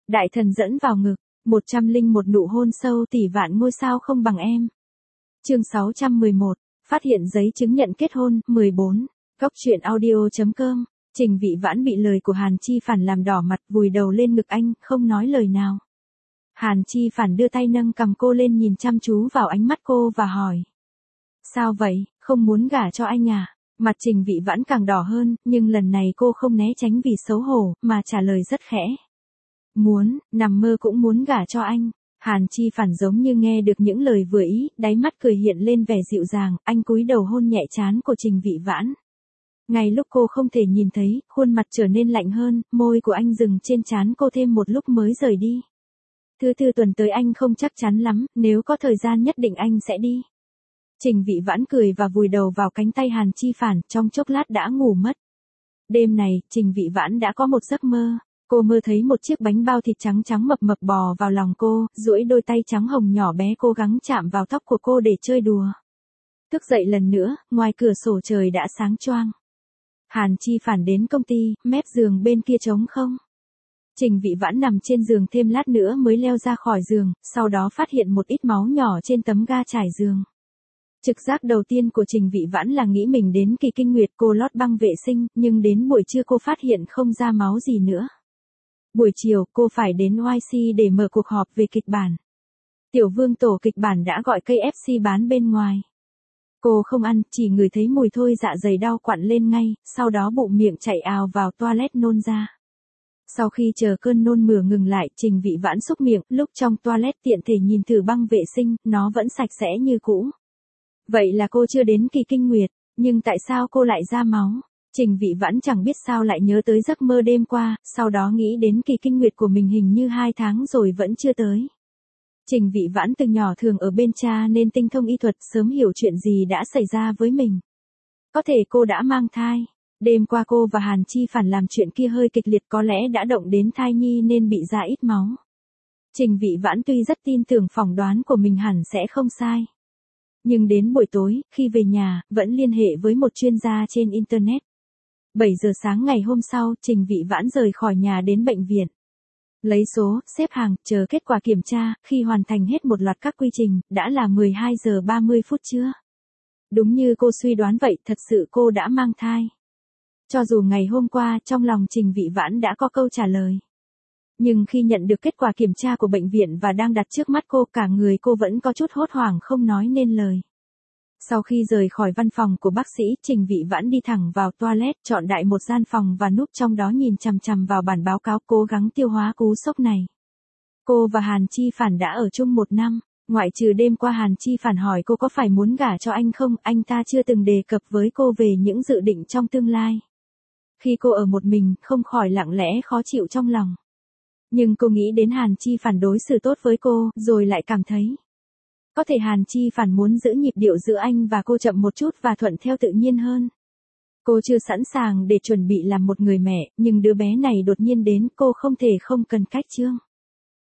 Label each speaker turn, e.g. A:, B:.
A: Đại thần dẫn vào ngực, 101 nụ hôn sâu tỷ vạn ngôi sao không bằng em. Chương 611, phát hiện giấy chứng nhận kết hôn, 14. Góc truyện audio.com. Trình Vị Vãn bị lời của Hàn Chi Phản làm đỏ mặt, vùi đầu lên ngực anh, không nói lời nào. Hàn Chi Phản đưa tay nâng cằm cô lên, nhìn chăm chú vào ánh mắt cô và hỏi. Sao vậy, không muốn gả cho anh à? Mặt Trình Vị Vãn càng đỏ hơn, nhưng lần này cô không né tránh vì xấu hổ, mà trả lời rất khẽ. Muốn, nằm mơ cũng muốn gả cho anh. Hàn Chi Phản giống như nghe được những lời vừa ý, đáy mắt cười hiện lên vẻ dịu dàng, anh cúi đầu hôn nhẹ trán của Trình Vị Vãn. Ngay lúc cô không thể nhìn thấy, khuôn mặt trở nên lạnh hơn, môi của anh dừng trên trán cô thêm một lúc mới rời đi. Thứ tư tuần tới anh không chắc chắn lắm, nếu có thời gian nhất định anh sẽ đi. Trình Vị Vãn cười và vùi đầu vào cánh tay Hàn Chi Phản, trong chốc lát đã ngủ mất. Đêm này, Trình Vị Vãn đã có một giấc mơ. Cô mơ thấy một chiếc bánh bao thịt trắng trắng mập mập bò vào lòng cô, duỗi đôi tay trắng hồng nhỏ bé cố gắng chạm vào tóc của cô để chơi đùa. Thức dậy lần nữa, ngoài cửa sổ trời đã sáng choang. Hàn Chi Phản đến công ty, mép giường bên kia trống không. Trình Vị Vãn nằm trên giường thêm lát nữa mới leo ra khỏi giường, sau đó phát hiện một ít máu nhỏ trên tấm ga trải giường. Trực giác đầu tiên của Trình Vị Vãn là nghĩ mình đến kỳ kinh nguyệt, cô lót băng vệ sinh, nhưng đến buổi trưa cô phát hiện không ra máu gì nữa. Buổi chiều, cô phải đến YC để mở cuộc họp về kịch bản. Tiểu Vương tổ kịch bản đã gọi cây KFC bán bên ngoài. Cô không ăn, chỉ ngửi thấy mùi thôi dạ dày đau quặn lên ngay, sau đó bụng miệng chạy ào vào toilet nôn ra. Sau khi chờ cơn nôn mửa ngừng lại, Trình Vị Vãn xúc miệng, lúc trong toilet tiện thể nhìn thử băng vệ sinh, nó vẫn sạch sẽ như cũ. Vậy là cô chưa đến kỳ kinh nguyệt, nhưng tại sao cô lại ra máu? Trình Vị Vãn chẳng biết sao lại nhớ tới giấc mơ đêm qua, sau đó nghĩ đến kỳ kinh nguyệt của mình hình như 2 tháng rồi vẫn chưa tới. Trình Vị Vãn từ nhỏ thường ở bên cha nên tinh thông y thuật, sớm hiểu chuyện gì đã xảy ra với mình. Có thể cô đã mang thai. Đêm qua cô và Hàn Chi Phản làm chuyện kia hơi kịch liệt, có lẽ đã động đến thai nhi nên bị ra ít máu. Trình Vị Vãn tuy rất tin tưởng phỏng đoán của mình hẳn sẽ không sai. Nhưng đến buổi tối, khi về nhà, vẫn liên hệ với một chuyên gia trên Internet. 7 giờ sáng ngày hôm sau, Trình Vị Vãn rời khỏi nhà đến bệnh viện. Lấy số, xếp hàng, chờ kết quả kiểm tra, khi hoàn thành hết một loạt các quy trình, đã là 12 giờ 30 phút trưa. Đúng như cô suy đoán vậy, thật sự cô đã mang thai. Cho dù ngày hôm qua, trong lòng Trình Vị Vãn đã có câu trả lời. Nhưng khi nhận được kết quả kiểm tra của bệnh viện và đang đặt trước mắt cô, cả người cô vẫn có chút hốt hoảng không nói nên lời. Sau khi rời khỏi văn phòng của bác sĩ, Trình Vị Vãn đi thẳng vào toilet, chọn đại một gian phòng và núp trong đó nhìn chằm chằm vào bản báo cáo, cố gắng tiêu hóa cú sốc này. Cô và Hàn Chi Phản đã ở chung 1 năm, ngoại trừ đêm qua Hàn Chi Phản hỏi cô có phải muốn gả cho anh không, anh ta chưa từng đề cập với cô về những dự định trong tương lai. Khi cô ở một mình, không khỏi lặng lẽ khó chịu trong lòng. Nhưng cô nghĩ đến Hàn Chi Phản đối xử tốt với cô, rồi lại cảm thấy. Có thể Hàn Chi Phản muốn giữ nhịp điệu giữa anh và cô chậm một chút và thuận theo tự nhiên hơn. Cô chưa sẵn sàng để chuẩn bị làm một người mẹ, nhưng đứa bé này đột nhiên đến, cô không thể không cần cách chương.